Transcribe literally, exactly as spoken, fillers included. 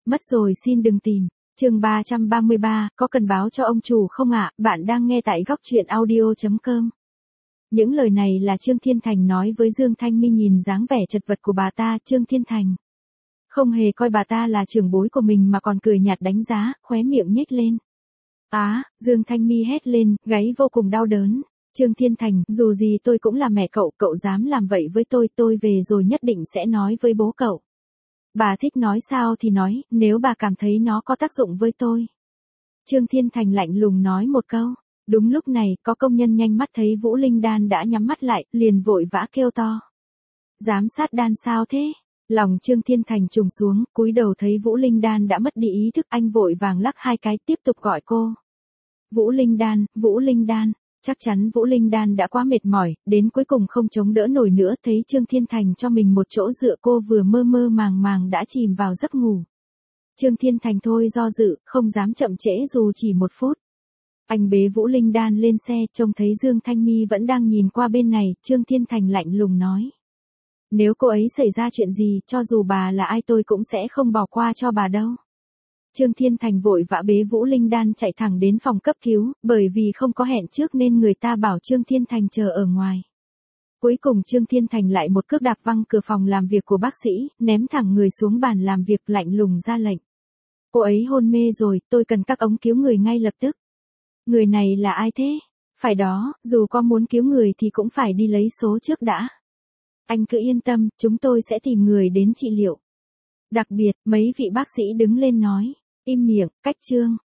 mất rồi xin đừng tìm. Chương ba trăm ba mươi ba, có cần báo cho ông chủ không ạ? Bạn đang nghe tại góc truyện audio chấm com. Những lời này là Trương Thiên Thành nói với Dương Thanh Mi nhìn dáng vẻ chật vật của bà ta. Trương Thiên Thành không hề coi bà ta là trưởng bối của mình mà còn cười nhạt đánh giá, khóe miệng nhếch lên. Á, Dương Thanh Mi hét lên, gáy vô cùng đau đớn. Trương Thiên Thành, dù gì tôi cũng là mẹ cậu, cậu dám làm vậy với tôi, tôi về rồi nhất định sẽ nói với bố cậu. Bà thích nói sao thì nói, nếu bà cảm thấy nó có tác dụng với tôi. Trương Thiên Thành lạnh lùng nói một câu. Đúng lúc này, có công nhân nhanh mắt thấy Vũ Linh Đan đã nhắm mắt lại, liền vội vã kêu to. Giám sát Đan sao thế? Lòng Trương Thiên Thành trùng xuống, cúi đầu thấy Vũ Linh Đan đã mất đi ý thức, anh vội vàng lắc hai cái tiếp tục gọi cô. Vũ Linh Đan, Vũ Linh Đan. Chắc chắn Vũ Linh Đan đã quá mệt mỏi, đến cuối cùng không chống đỡ nổi nữa, thấy Trương Thiên Thành cho mình một chỗ dựa, cô vừa mơ mơ màng màng đã chìm vào giấc ngủ. Trương Thiên Thành thôi do dự, không dám chậm trễ dù chỉ một phút. Anh bế Vũ Linh Đan lên xe, trông thấy Dương Thanh Mi vẫn đang nhìn qua bên này, Trương Thiên Thành lạnh lùng nói. Nếu cô ấy xảy ra chuyện gì, cho dù bà là ai tôi cũng sẽ không bỏ qua cho bà đâu. Trương Thiên Thành vội vã bế Vũ Linh Đan chạy thẳng đến phòng cấp cứu, bởi vì không có hẹn trước nên người ta bảo Trương Thiên Thành chờ ở ngoài. Cuối cùng Trương Thiên Thành lại một cước đạp văng cửa phòng làm việc của bác sĩ, ném thẳng người xuống bàn làm việc, lạnh lùng ra lệnh. Cô ấy hôn mê rồi, tôi cần các ống cứu người ngay lập tức. Người này là ai thế? Phải đó, dù có muốn cứu người thì cũng phải đi lấy số trước đã. Anh cứ yên tâm, chúng tôi sẽ tìm người đến trị liệu. Đặc biệt, mấy vị bác sĩ đứng lên nói. Im miệng, cách Trương.